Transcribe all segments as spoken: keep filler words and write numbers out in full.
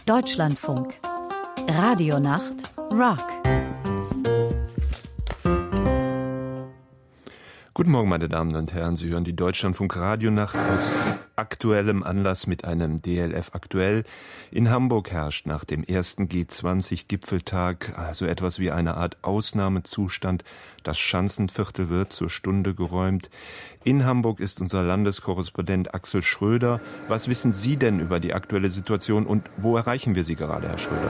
Deutschlandfunk. Radionacht Rock. Guten Morgen, meine Damen und Herren. Sie hören die Deutschlandfunk Radionacht aus aktuellem Anlass mit einem D L F aktuell. In Hamburg herrscht nach dem ersten G zwanzig Gipfeltag also etwas wie eine Art Ausnahmezustand. Das Schanzenviertel wird zur Stunde geräumt. In Hamburg ist unser Landeskorrespondent Axel Schröder. Was wissen Sie denn über die aktuelle Situation und wo erreichen wir Sie gerade, Herr Schröder?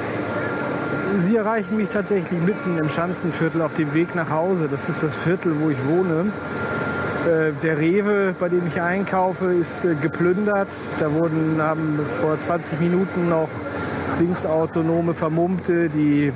Sie erreichen mich tatsächlich mitten im Schanzenviertel auf dem Weg nach Hause. Das ist das Viertel, wo ich wohne. Äh, der Rewe, bei dem ich einkaufe, ist äh, geplündert. Da wurden, haben vor zwanzig Minuten noch linksautonome Vermummte die,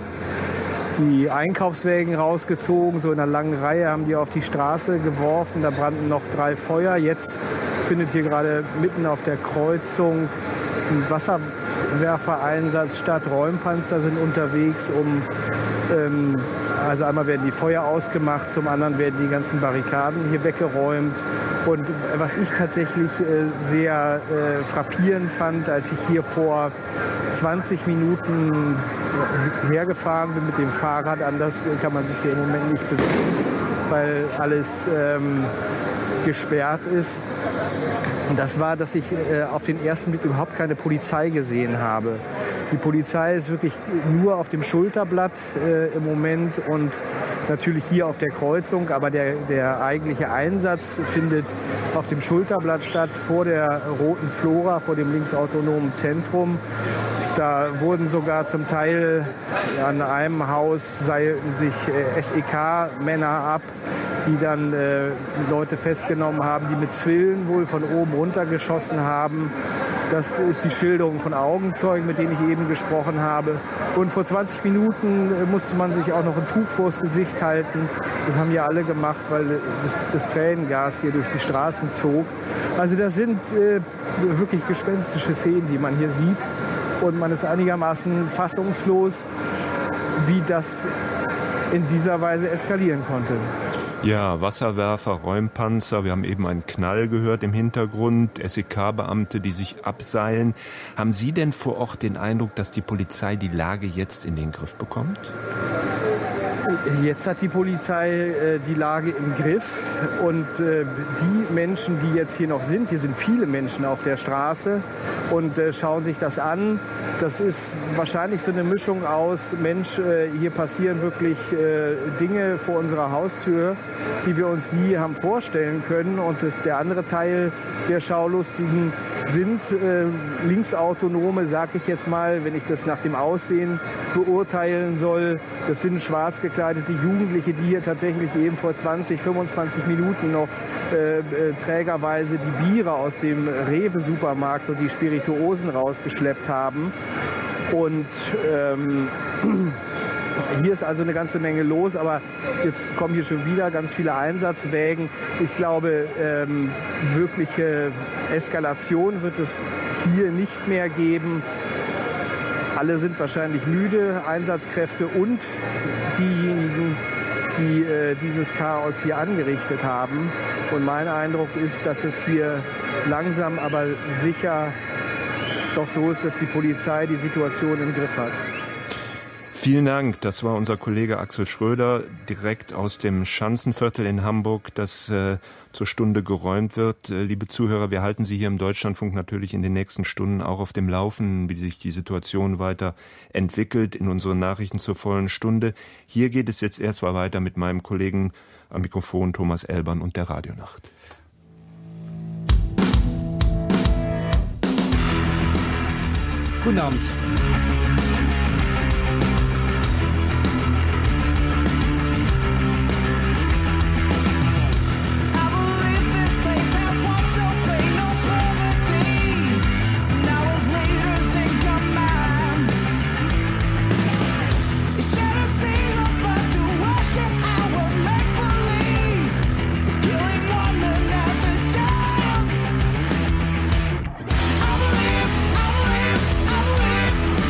die Einkaufswägen rausgezogen. So in einer langen Reihe haben die auf die Straße geworfen. Da brannten noch drei Feuer. Jetzt findet hier gerade mitten auf der Kreuzung ein Wasserwerfereinsatz statt. Räumpanzer sind unterwegs, um ähm, also einmal werden die Feuer ausgemacht, zum anderen werden die ganzen Barrikaden hier weggeräumt. Und was ich tatsächlich äh, sehr äh, frappierend fand, als ich hier vor zwanzig Minuten hergefahren bin mit dem Fahrrad, anders kann man sich hier im Moment nicht bewegen, weil alles ähm, gesperrt ist. Und das war, dass ich äh, auf den ersten Blick überhaupt keine Polizei gesehen habe. Die Polizei ist wirklich nur auf dem Schulterblatt äh, im Moment und natürlich hier auf der Kreuzung. Aber der, der eigentliche Einsatz findet auf dem Schulterblatt statt, vor der Roten Flora, vor dem linksautonomen Zentrum. Da wurden sogar zum Teil ja, an einem Haus seilten sich äh, S E K-Männer ab, die dann äh, Leute festgenommen haben, die mit Zwillen wohl von oben runtergeschossen haben. Das ist die Schilderung von Augenzeugen, mit denen ich eben gesprochen habe. Und vor zwanzig Minuten äh, musste man sich auch noch ein Tuch vors Gesicht halten. Das haben ja alle gemacht, weil das, das Tränengas hier durch die Straßen zog. Also das sind äh, wirklich gespenstische Szenen, die man hier sieht. Und man ist einigermaßen fassungslos, wie das in dieser Weise eskalieren konnte. Ja, Wasserwerfer, Räumpanzer, wir haben eben einen Knall gehört im Hintergrund, S E K-Beamte, die sich abseilen. Haben Sie denn vor Ort den Eindruck, dass die Polizei die Lage jetzt in den Griff bekommt? Jetzt hat die Polizei äh, die Lage im Griff und äh, die Menschen, die jetzt hier noch sind, hier sind viele Menschen auf der Straße und äh, schauen sich das an. Das ist wahrscheinlich so eine Mischung aus, Mensch, äh, hier passieren wirklich äh, Dinge vor unserer Haustür, die wir uns nie haben vorstellen können. Und das, der andere Teil der Schaulustigen sind äh, Linksautonome, sag ich jetzt mal, wenn ich das nach dem Aussehen beurteilen soll. Das sind schwarz gekleidete Jugendliche, die hier tatsächlich eben vor zwanzig, fünfundzwanzig Minuten noch äh, äh, trägerweise die Biere aus dem Rewe-Supermarkt und die Spirituosen rausgeschleppt haben. Und ähm, hier ist also eine ganze Menge los, aber jetzt kommen hier schon wieder ganz viele Einsatzwägen. Ich glaube, ähm, wirkliche Eskalation wird es hier nicht mehr geben. Alle sind wahrscheinlich müde, Einsatzkräfte und diejenigen, die äh, dieses Chaos hier angerichtet haben. Und mein Eindruck ist, dass es hier langsam, aber sicher doch so ist, dass die Polizei die Situation im Griff hat. Vielen Dank. Das war unser Kollege Axel Schröder, direkt aus dem Schanzenviertel in Hamburg, das äh, zur Stunde geräumt wird. Äh, liebe Zuhörer, wir halten Sie hier im Deutschlandfunk natürlich in den nächsten Stunden auch auf dem Laufenden, wie sich die Situation weiter entwickelt, in unseren Nachrichten zur vollen Stunde. Hier geht es jetzt erstmal weiter mit meinem Kollegen am Mikrofon Thomas Elbern und der Radionacht. Guten Abend. I believe, I believe, I believe.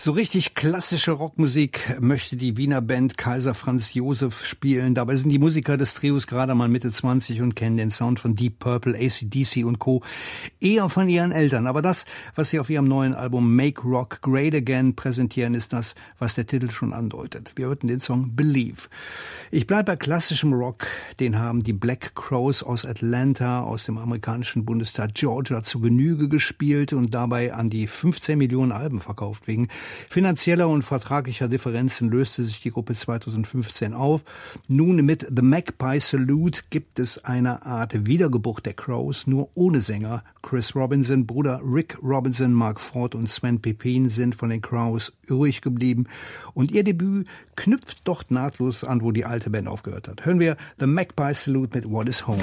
So richtig klassische Rockmusik möchte die Wiener Band Kaiser Franz Joseph spielen. Dabei sind die Musiker des Trios gerade mal Mitte zwanzig und kennen den Sound von Deep Purple, A C D C und Co. eher von ihren Eltern. Aber das, was sie auf ihrem neuen Album Make Rock Great Again präsentieren, ist das, was der Titel schon andeutet. Wir hörten den Song Believe. Ich bleibe bei klassischem Rock. Den haben die Black Crowes aus Atlanta, aus dem amerikanischen Bundesstaat Georgia, zu Genüge gespielt und dabei an die fünfzehn Millionen Alben verkauft. Wegen finanzieller und vertraglicher Differenzen löste sich die Gruppe zweitausendfünfzehn auf. Nun mit The Magpie Salute gibt es eine Art Wiedergeburt der Crows, nur ohne Sänger. Chris Robinson, Bruder Rick Robinson, Mark Ford und Sven Pepin sind von den Crows übrig geblieben. Und ihr Debüt knüpft dort nahtlos an, wo die alte Band aufgehört hat. Hören wir The Magpie Salute mit What is Home.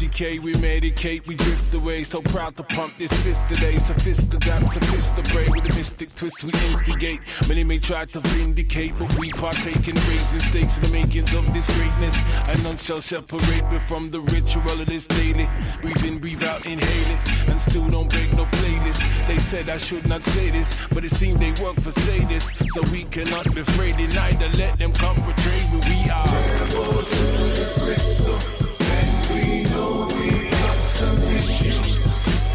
decay, we medicate, we drift away. So proud to pump this fist today. Sophisticated, sophisticated with a mystic twist we instigate. Many may try to vindicate, but we partake in raising stakes in the makings of this greatness. And none shall separate me from the ritual of this daily. Breathe in, breathe out, inhale it, and still don't break no playlist. They said I should not say this, but it seemed they work for sadist. So we cannot be afraid, neither let them come portray who we are. Rebel to the bristle, and we know we got some issues.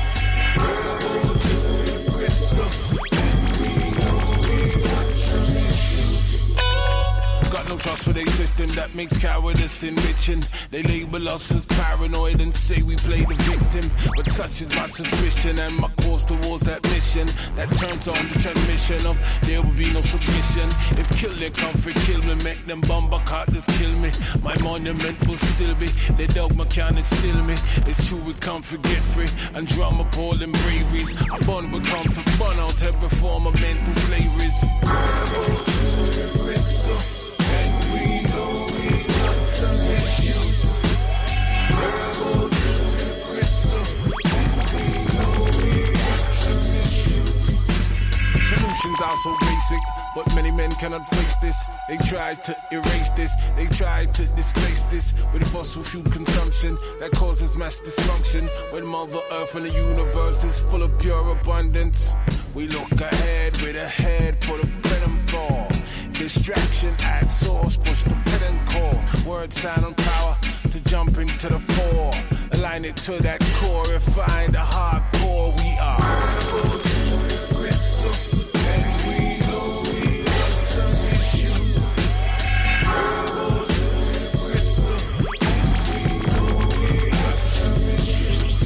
Rebel to the bristle, and we know we got some issues. Got no trust for their system that makes cowardice enriching. They label us as paranoid and say we play the victim. But such is my suspicion and my course towards that mission that turns on the transmission of there will be no submission. If kill their comfort, kill me, make them bumper carters kill me. My monument will still be, their dogma can't steal me. It's true we can't forget free and drum appalling braveries. I burn with comfort, burn out every form of mental slaveries. Rebel to the bristle. We know we got some issues. Rebel to the bristle. And we know we got some issues. Solutions are so basic, but many men cannot face this. They try to erase this. They try to displace this with fossil fuel consumption that causes mass dysfunction. When Mother Earth and the universe is full of pure abundance, we look ahead with a head full of venom fall. Distraction at source, push the pit and call. Word, sound, and power to jump into the fore. Align it to that core and find the hardcore we are. Rebel to the bristle, and we know we got some issues. Rebel to the bristle, and we know we got some issues.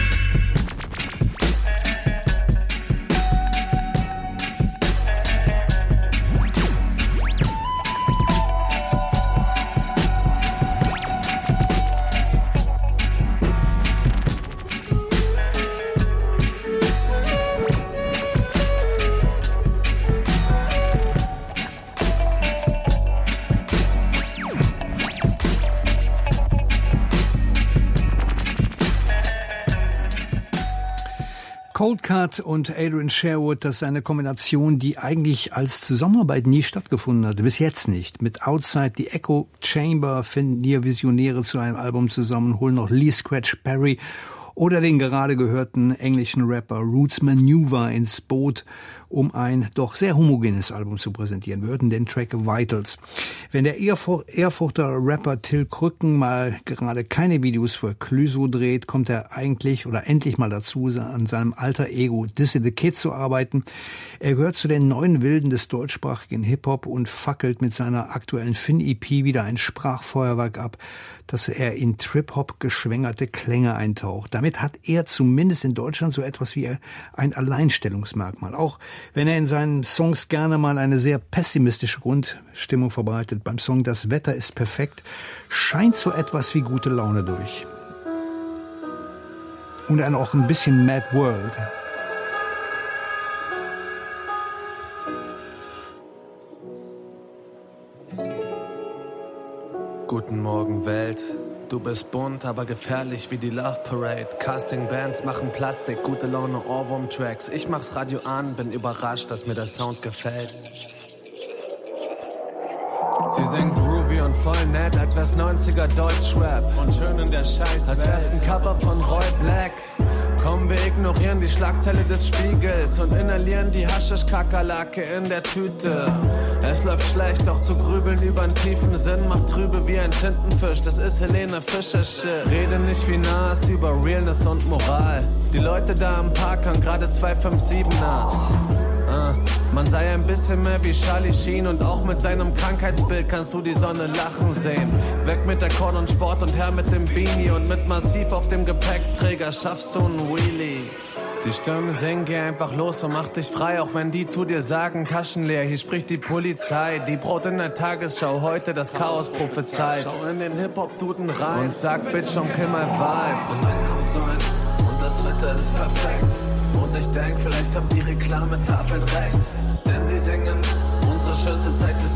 Cold Cut und Adrian Sherwood, das ist eine Kombination, die eigentlich als Zusammenarbeit nie stattgefunden hatte, bis jetzt nicht. Mit Outside the Echo Chamber finden hier Visionäre zu einem Album zusammen, holen noch Lee Scratch Perry oder den gerade gehörten englischen Rapper Roots Maneuver ins Boot, um ein doch sehr homogenes Album zu präsentieren. Wir hörten den Track Vitals. Wenn der Erfurter Rapper Till Krücken mal gerade keine Videos für Clüso dreht, kommt er eigentlich oder endlich mal dazu, an seinem alter Ego Dizzy the Kid zu arbeiten. Er gehört zu den neuen Wilden des deutschsprachigen Hip-Hop und fackelt mit seiner aktuellen Fin-E P wieder ein Sprachfeuerwerk ab, dass er in Trip-Hop geschwängerte Klänge eintaucht. Damit hat er zumindest in Deutschland so etwas wie ein Alleinstellungsmerkmal. Auch wenn er in seinen Songs gerne mal eine sehr pessimistische Grundstimmung verbreitet. Beim Song Das Wetter ist perfekt scheint so etwas wie gute Laune durch. Und dann auch ein bisschen Mad World. Guten Morgen Welt, du bist bunt, aber gefährlich wie die Love Parade. Casting-Bands machen Plastik, gute Laune, Ohrwurm-Tracks. Ich mach's Radio an, bin überrascht, dass mir der Sound gefällt. Sie sind groovy und voll nett, als wär's neunziger Deutschrap. Und schön in der Scheißwelt, als wär's ein Cover von Roy Black. Komm, wir ignorieren die Schlagzeile des Spiegels und inhalieren die Haschisch-Kakerlake in der Tüte. Es läuft schlecht, doch zu grübeln übern tiefen Sinn macht trübe wie ein Tintenfisch. Das ist Helene Fischer-Shit. Rede nicht wie Nas über Realness und Moral. Die Leute da im Park haben gerade zwei fünf sieben Nas. Uh, man sei ein bisschen mehr wie Charlie Sheen und auch mit seinem Krankheitsbild kannst du die Sonne lachen sehen. Weg mit der Korn und Sport und her mit dem Beanie und mit Massiv auf dem Gepäckträger schaffst du einen Wheelie. Die Stimmen singen, geh einfach los und mach dich frei, auch wenn die zu dir sagen, Taschen leer, hier spricht die Polizei. Die Brot in der Tagesschau, heute das Chaos prophezeit. Schau in den Hip-Hop-Duden rein und sag, Bitch, und kill my vibe. Und dann kommt so ein, und das Wetter ist perfekt. Und ich denk, vielleicht haben die Reklametafeln recht. Denn sie singen, unsere schönste Zeit ist jetzt, als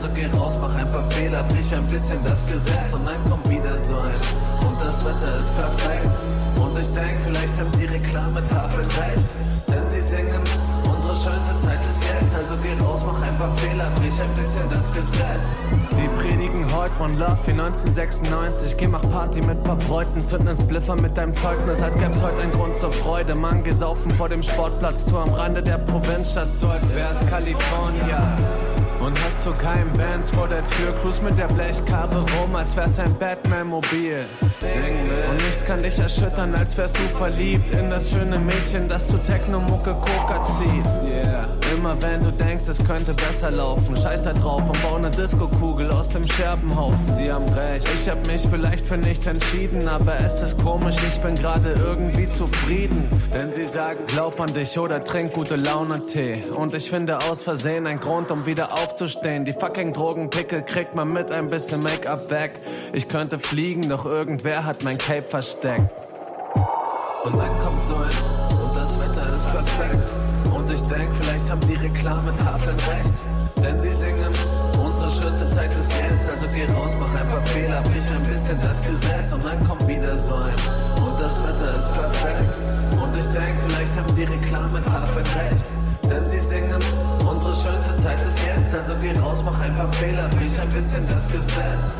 also geh raus, mach ein paar Fehler, brich ein bisschen das Gesetz und dann kommt wieder so ein. Und das Wetter ist perfekt. Und ich denk, vielleicht haben die Reklametafeln recht, denn sie singen, unsere schönste Zeit ist jetzt. Also geh raus, mach ein paar Fehler, brich ein bisschen das Gesetz. Sie predigen heute One Love wie neunzehnhundertsechsundneunzig. Geh mach Party mit paar Bräuten, zünden ins Bliffer mit deinem Zeugnis, als gäb's heute einen Grund zur Freude. Mann, gesaufen vor dem Sportplatz, Tour am Rande der Provinzstadt, so als wär's Kalifornien. Und hast zu keinen Bands vor der Tür, cruise mit der Blechkarre rum, als wär's ein Batman-Mobil. Und nichts kann dich erschüttern, als wärst du verliebt in das schöne Mädchen, das zu Techno-Mucke Coca zieht. Yeah. Immer wenn du denkst, es könnte besser laufen, scheiß da drauf und bau ne Disco-Kugel aus dem Scherbenhaufen. Sie haben recht, ich hab mich vielleicht für nichts entschieden, aber es ist komisch, ich bin gerade irgendwie zufrieden. Denn sie sagen, glaub an dich oder trink gute Laune-Tee. Und ich finde aus Versehen ein Grund, um wieder aufzustehen. Die fucking Drogenpickel kriegt man mit ein bisschen Make-up weg. Ich könnte fliegen, doch irgendwer hat mein Cape versteckt. Und dann kommt so ein, und das Wetter ist perfekt. Und ich denk, vielleicht haben die Reklametafeln recht, denn sie singen, unsere schönste Zeit ist jetzt. Also geh raus, mach ein paar Fehler, brich ein bisschen das Gesetz und dann kommt wieder so ein. Und das Wetter ist perfekt. Und ich denk, vielleicht haben die Reklametafeln recht, denn sie singen, unsere schönste Zeit ist jetzt. Also geh raus, mach ein paar Fehler, brich ein bisschen das Gesetz.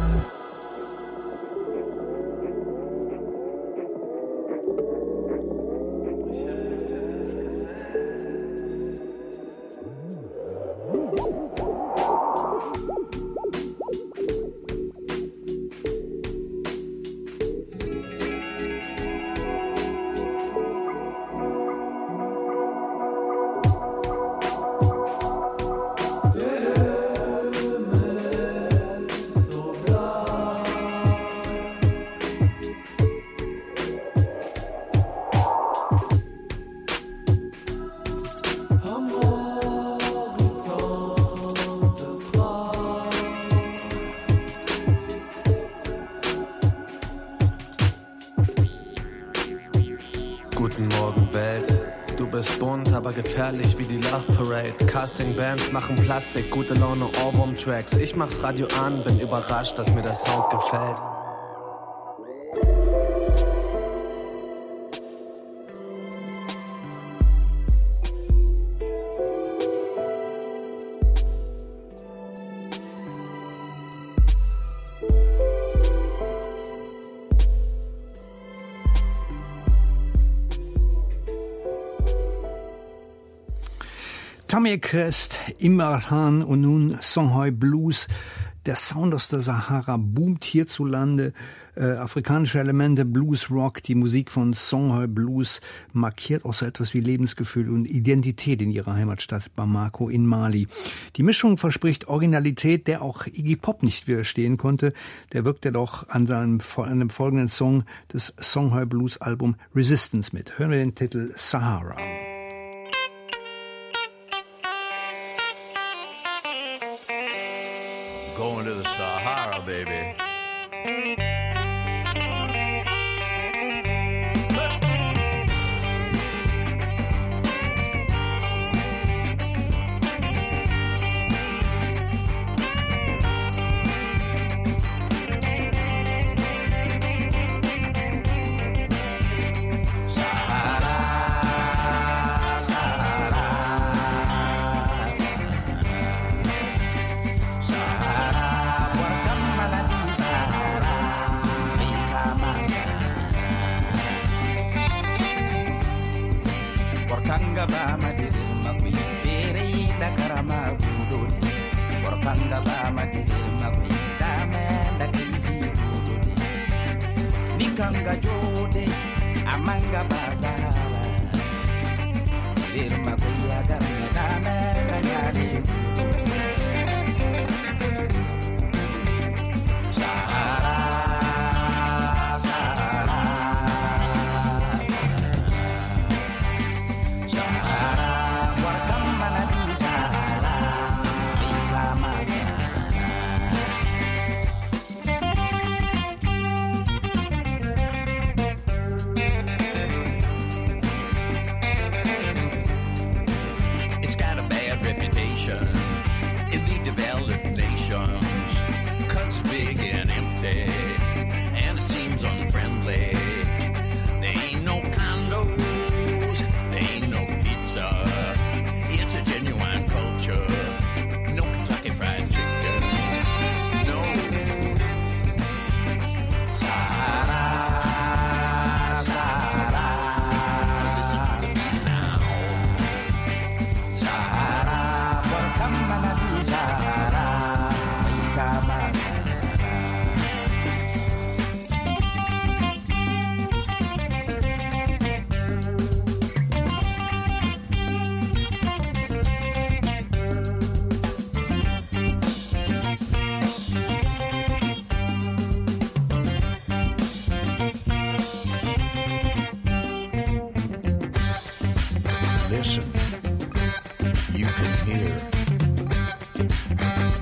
Gefährlich wie die Love Parade. Casting-Bands machen Plastik, gute Laune, Ohrwurm-Tracks. Ich mach's Radio an, bin überrascht, dass mir der Sound gefällt. Tamir Crest, Imran und nun Songhai Blues. Der Sound aus der Sahara boomt hierzulande. Äh, afrikanische Elemente, Blues, Rock, die Musik von Songhai Blues markiert auch so etwas wie Lebensgefühl und Identität in ihrer Heimatstadt Bamako in Mali. Die Mischung verspricht Originalität, der auch Iggy Pop nicht widerstehen konnte. Der wirkte doch an seinem an einem folgenden Song des Songhai Blues Album Resistance mit. Hören wir den Titel Sahara. Going to the Sahara, baby.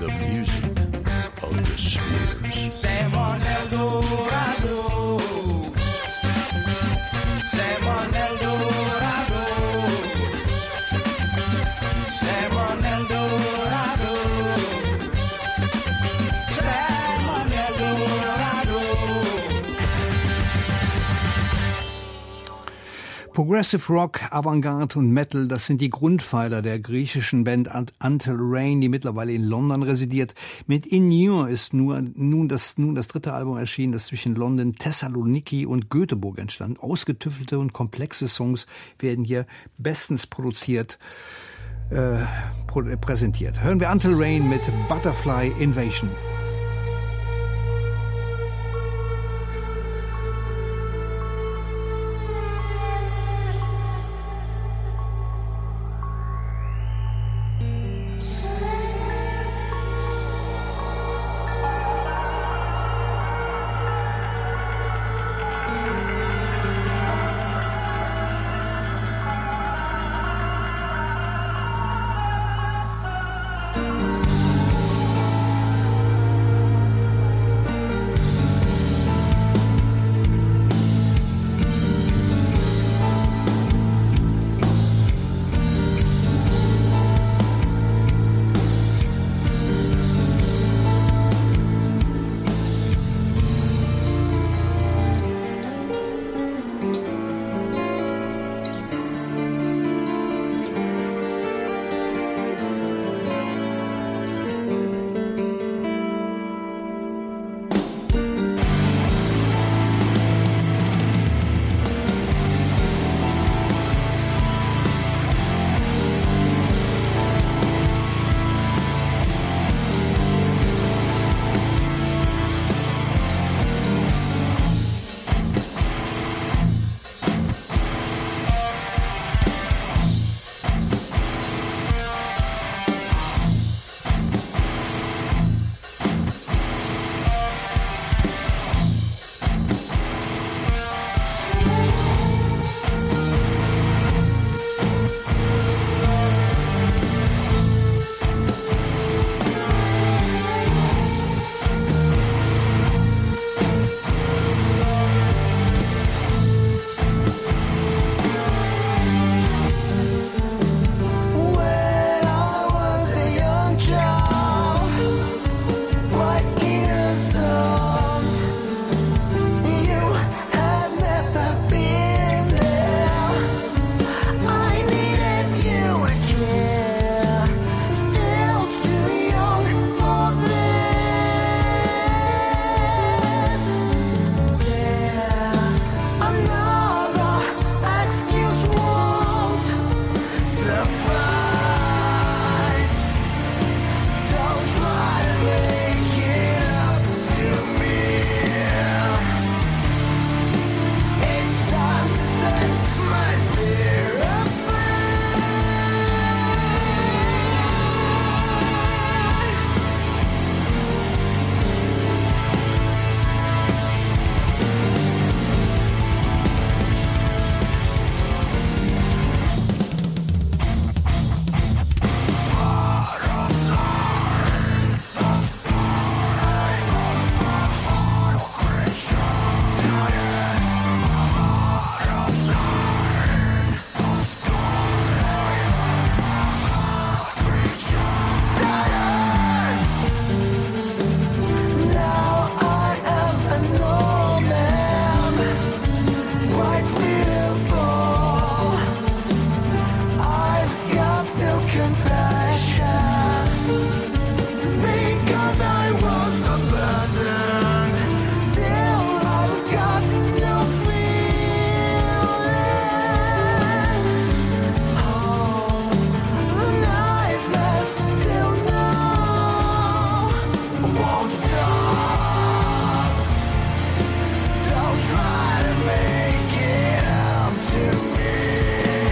the music of the spheres. Sam on El Dorado. Sam on El Dorado. Sam on El Dorado. Sam on El Dorado. Progressive Rock, Avantgarde und Metal, das sind die Grundpfeiler der griechischen Band Until Rain, die mittlerweile in London residiert. Mit In Nur ist nur, nun, das, nun das dritte Album erschienen, das zwischen London, Thessaloniki und Göteborg entstand. Ausgetüftelte und komplexe Songs werden hier bestens produziert, äh, präsentiert. Hören wir Until Rain mit Butterfly Invasion.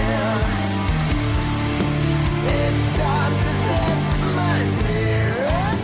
It's time to set my spirit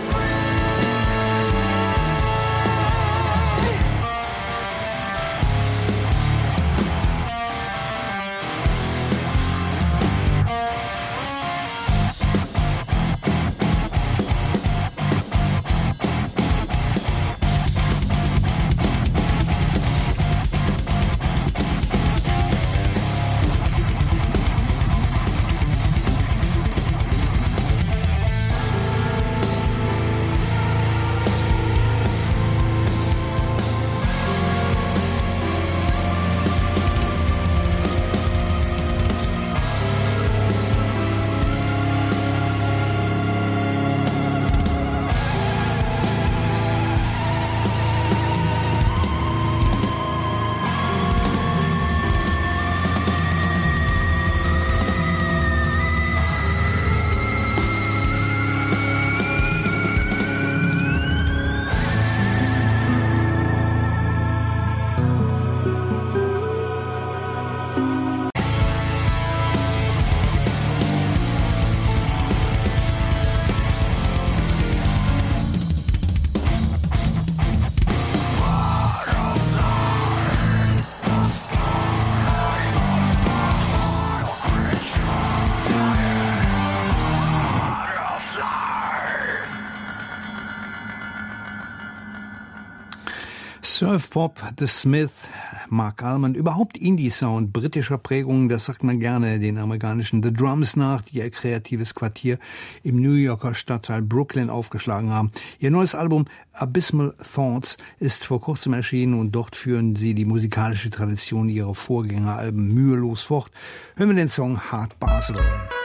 Surf Pop, The Smith, Mark Almond, überhaupt Indie-Sound britischer Prägung, das sagt man gerne den amerikanischen The Drums nach, die ihr kreatives Quartier im New Yorker Stadtteil Brooklyn aufgeschlagen haben. Ihr neues Album Abysmal Thoughts ist vor kurzem erschienen und dort führen sie die musikalische Tradition ihrer Vorgängeralben mühelos fort. Hören wir den Song Hard Basel.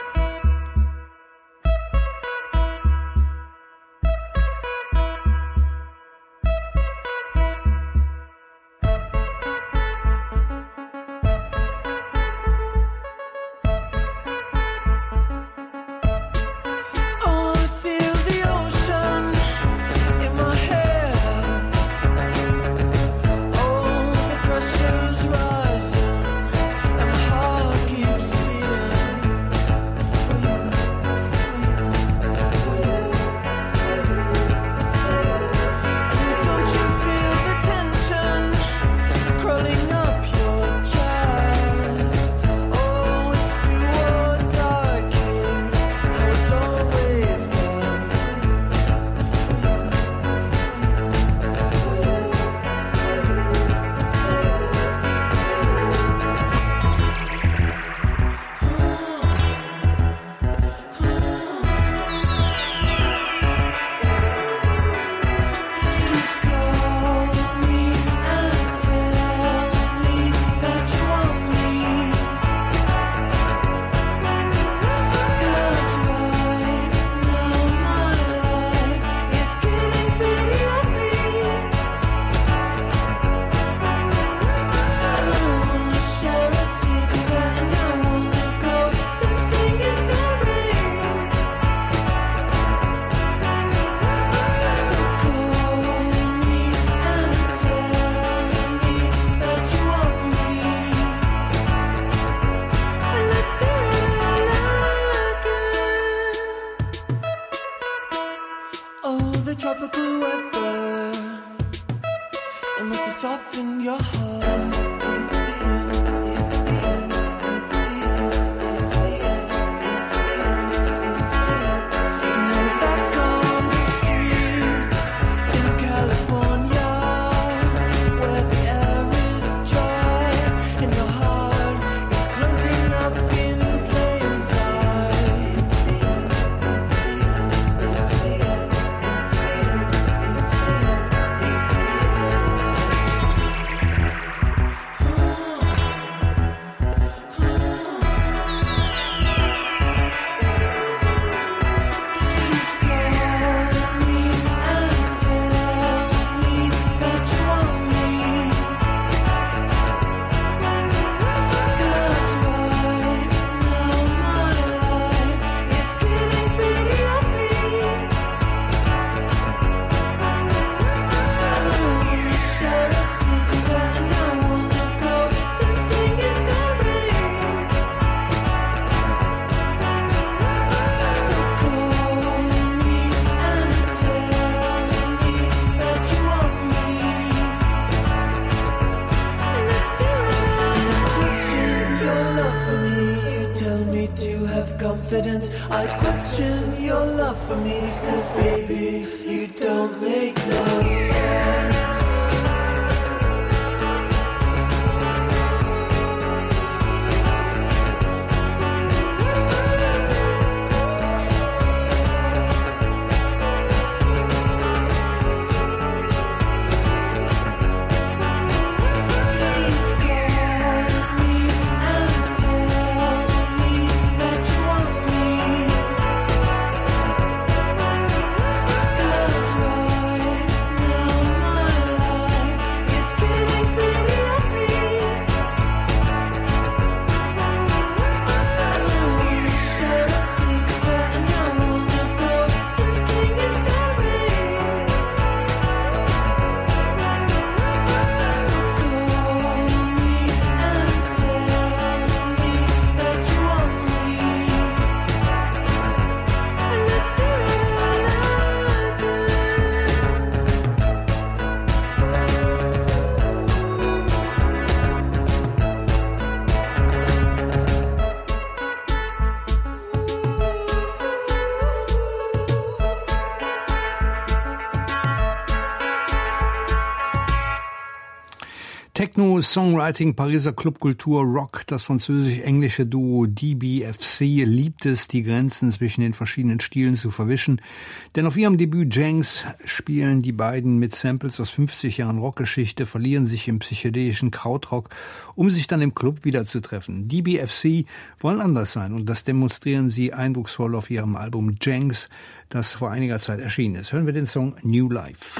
I question your love for me, 'cause baby, you don't make no sense. Now Techno, Songwriting, Pariser Clubkultur, Rock, das französisch-englische Duo D B F C liebt es, die Grenzen zwischen den verschiedenen Stilen zu verwischen. Denn auf ihrem Debüt Jenks spielen die beiden mit Samples aus fünfzig Jahren Rockgeschichte, verlieren sich im psychedelischen Krautrock, um sich dann im Club wiederzutreffen. D B F C wollen anders sein und das demonstrieren sie eindrucksvoll auf ihrem Album Jenks, das vor einiger Zeit erschienen ist. Hören wir den Song New Life.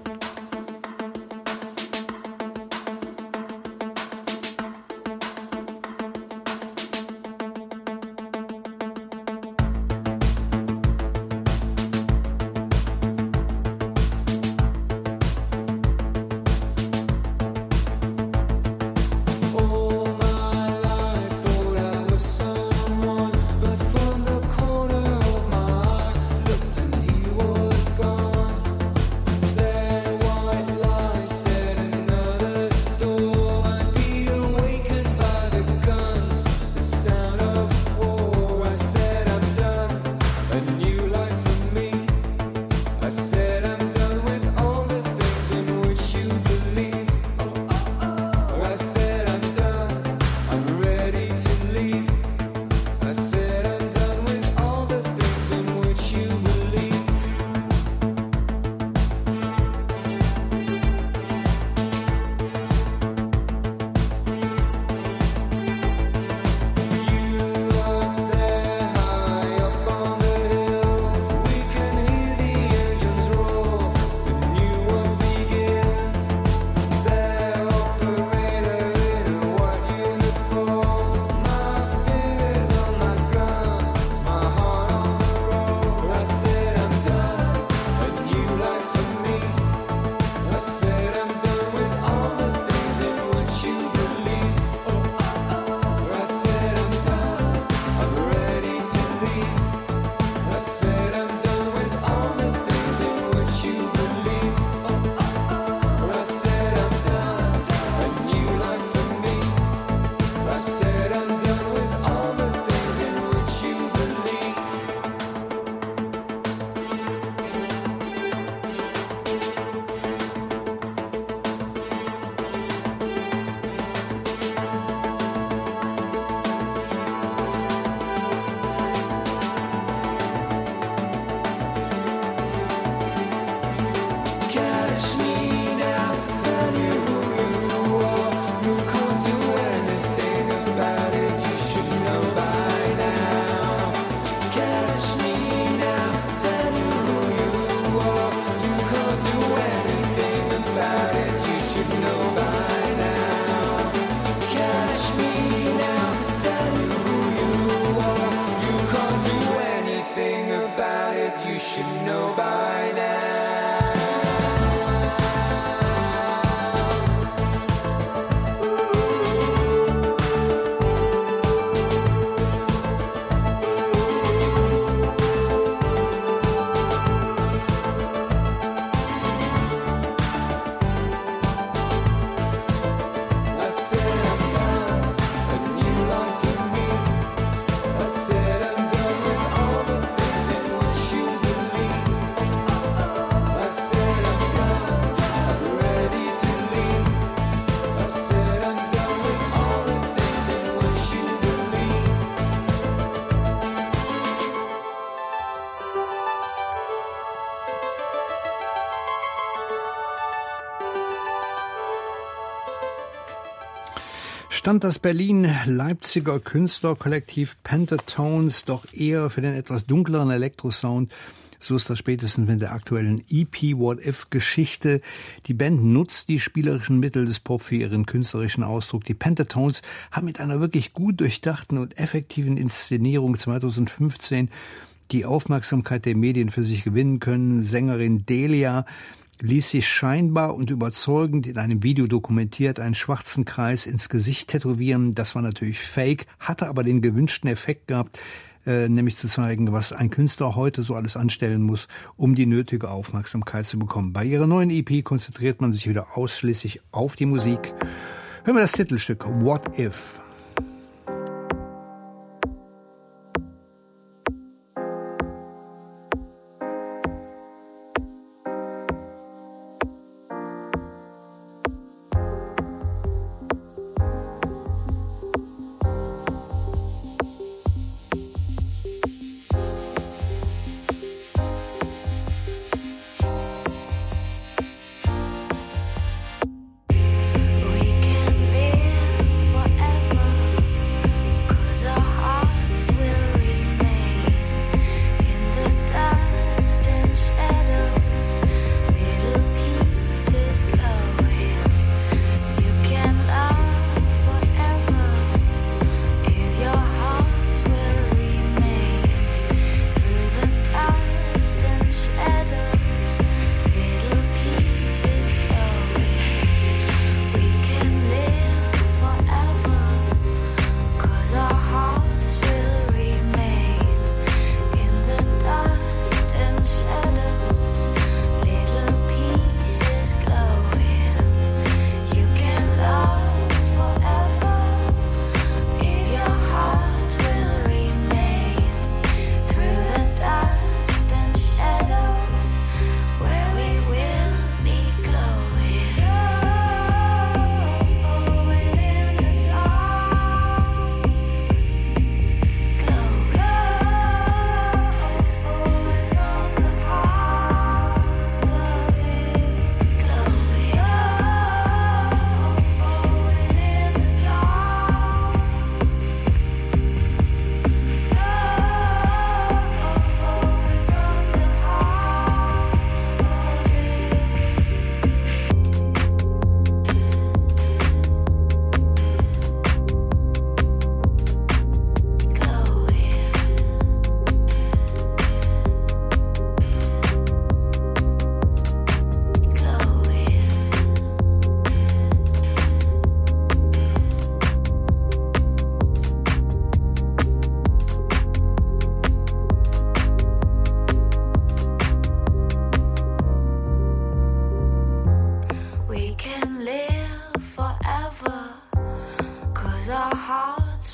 Stand das Berlin-Leipziger Künstlerkollektiv Pentatones doch eher für den etwas dunkleren Elektrosound. So ist das spätestens mit der aktuellen E P What If Geschichte. Die Band nutzt die spielerischen Mittel des Pop für ihren künstlerischen Ausdruck. Die Pentatones haben mit einer wirklich gut durchdachten und effektiven Inszenierung zweitausendfünfzehn die Aufmerksamkeit der Medien für sich gewinnen können. Sängerin Delia ließ sich scheinbar und überzeugend in einem Video dokumentiert einen schwarzen Kreis ins Gesicht tätowieren. Das war natürlich fake, hatte aber den gewünschten Effekt gehabt, äh, nämlich zu zeigen, was ein Künstler heute so alles anstellen muss, um die nötige Aufmerksamkeit zu bekommen. Bei ihrer neuen E P konzentriert man sich wieder ausschließlich auf die Musik. Hören wir das Titelstück What If?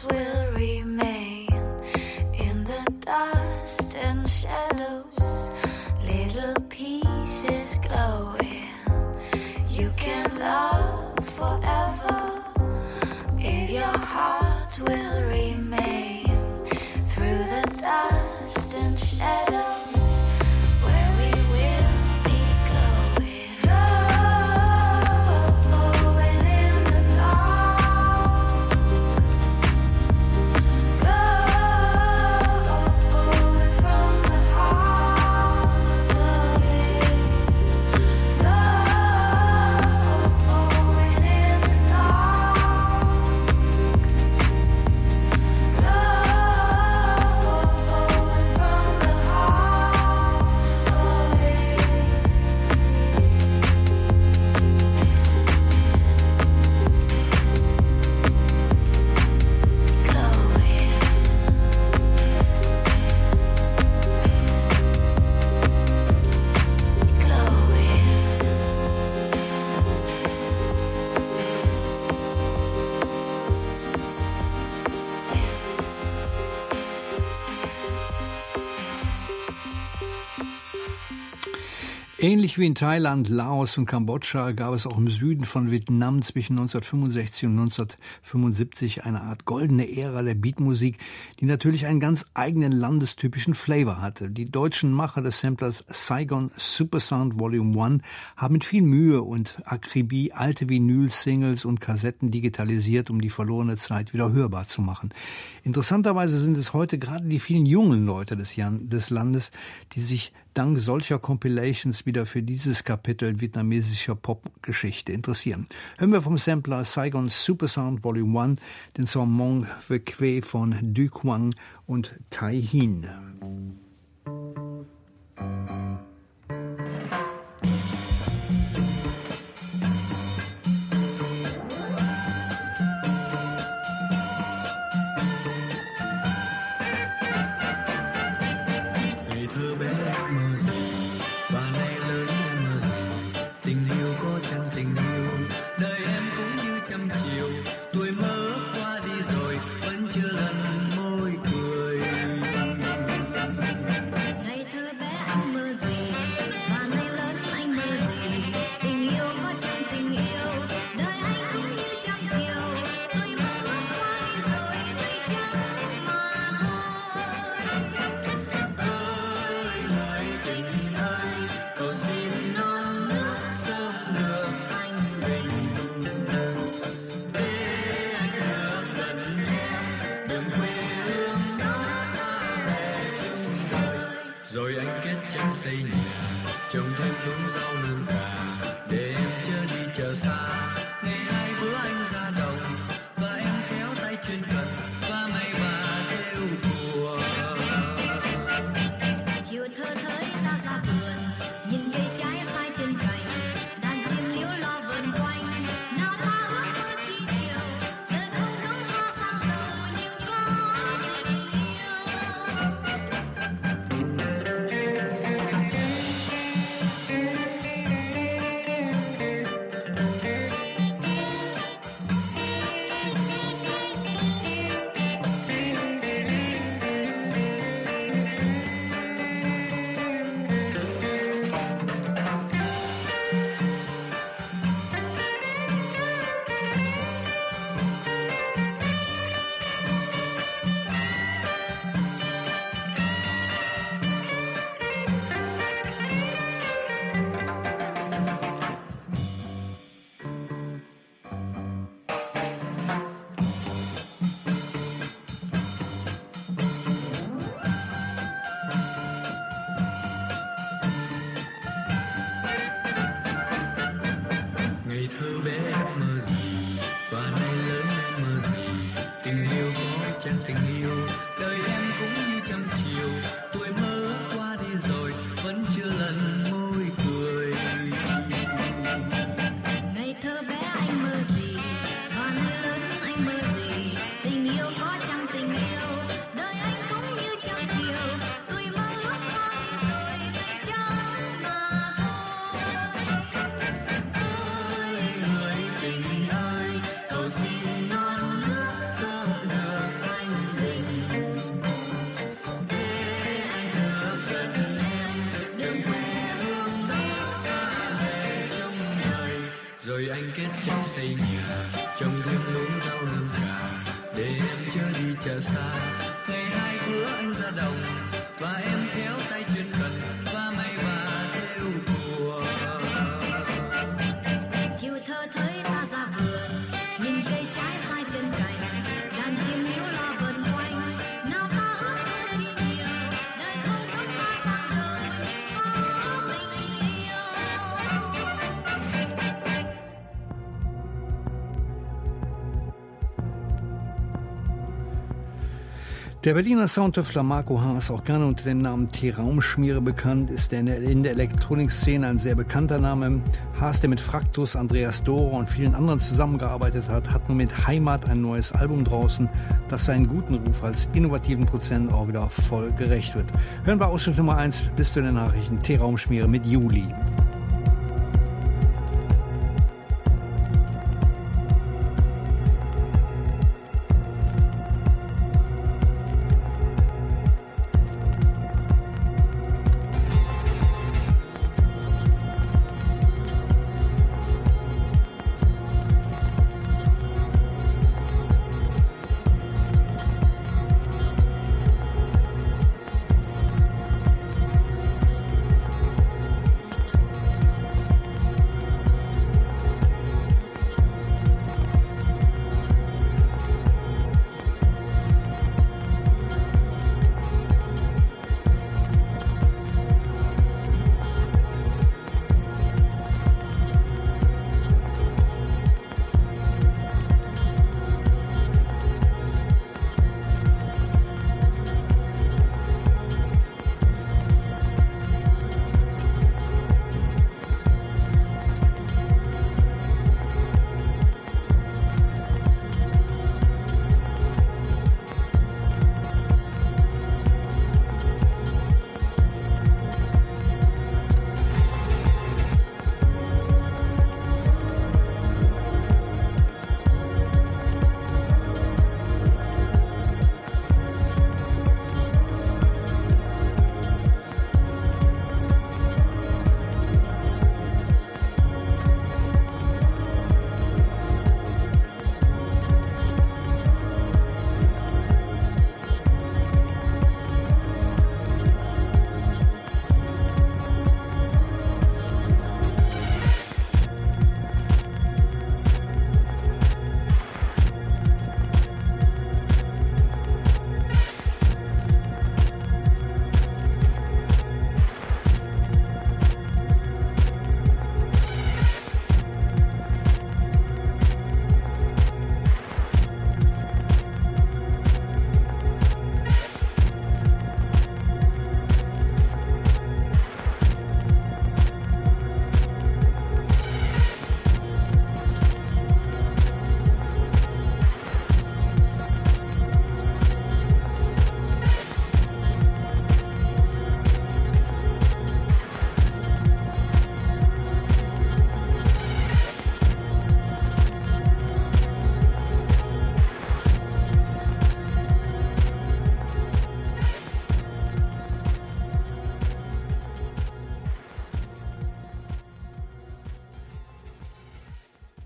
will remain in the dust and shadows, little pieces glowing. You can love forever if your heart will remain through the dust and shadows where we will be glowing. Glowing in the dark. Glowing from the heart of it. Glowing in the dark. Glowing from the heart of it. Ähnlich wie in Thailand, Laos und Kambodscha gab es auch im Süden von Vietnam zwischen neunzehnhundertfünfundsechzig und neunzehnhundertfünfundsiebzig eine Art goldene Ära der Beatmusik, die natürlich einen ganz eigenen landestypischen Flavor hatte. Die deutschen Macher des Samplers Saigon Supersound Volume eins haben mit viel Mühe und Akribie alte Vinyl-Singles und Kassetten digitalisiert, um die verlorene Zeit wieder hörbar zu machen. Interessanterweise sind es heute gerade die vielen jungen Leute des, Jan- des Landes, die sich dank solcher Compilations wieder für dieses Kapitel vietnamesischer Popgeschichte interessieren. Hören wir vom Sampler Saigon Supersound Volume eins den Song Mong Ve Que von Du Quang und Tai Hin. Ngày thơ bé em mơ gì và nay lớn em mơ gì, tình yêu có chăng tình yêu, đời em cũng như trăm chiều, tuổi mơ ước qua đi rồi vẫn chưa lần môi cười. Ngày thơ bé anh mơ gì và nay lớn anh mơ gì, tình yêu có chăng tình yêu, đời anh cũng như trăm chiều, tuổi mơ ước qua đi rồi mây trắng mà thôi. Ơi lời tình ơi, cầu xin non nước sớm được anh bình, để anh được gần em, đừng quê hương đó ta về chung đời. Rồi anh kết chân xây nhà, trồng thêm luống rau lương cà, để em chớ đi chờ xa. Ngày hai bữa anh ra đồng và em khéo tay chuyên cần và mây bà theo thùa. Chiều thơ thới ta ra vườn, nhìn cây trái sai trên cành, đàn chim líu lo vờn quanh. Nào ta ước mơ chi nhiều, đời không đúng hoa sao rồi nhưng có tình yêu. Ngày thơ bé em mơ gì và nay lớn em mơ gì, tình yêu có chăng tình yêu, đời em cũng như trăm chiều, tuổi mơ ước qua đi rồi vẫn chưa lần môi cười. Ngày thơ bé anh mơ gì và nay lớn anh mơ gì, tình yêu có chăng tình yêu, đời anh cũng như trăm chiều, tuổi mơ ước qua đi rồi mây trắng mà thôi. Ơi người tranh xây nhà, trồng thêm luống rau nương cà, để em chớ đi chờ xa. Ngày hai bữa anh ra đồng và em kéo tay chuyên cần và may và theo thùa. Chiều thơ thới ta ra vườn, nhìn cây trái sai chân cành, đàn chim líu lo vần quanh. Nào ta ước thơ chi nhiều, đời không gấp ta sang giờ nhưng có tình yêu. Der Berliner Soundtüftler Marco Haas, auch gerne unter dem Namen T-Raumschmiere bekannt, ist in der, in der Elektronikszene ein sehr bekannter Name. Haas, der mit Fraktus, Andreas Dore und vielen anderen zusammengearbeitet hat, hat nun mit Heimat ein neues Album draußen, das seinen guten Ruf als innovativen Produzenten auch wieder voll gerecht wird. Hören wir Ausschnitt Nummer eins bis zu den Nachrichten T-Raumschmiere mit Juli.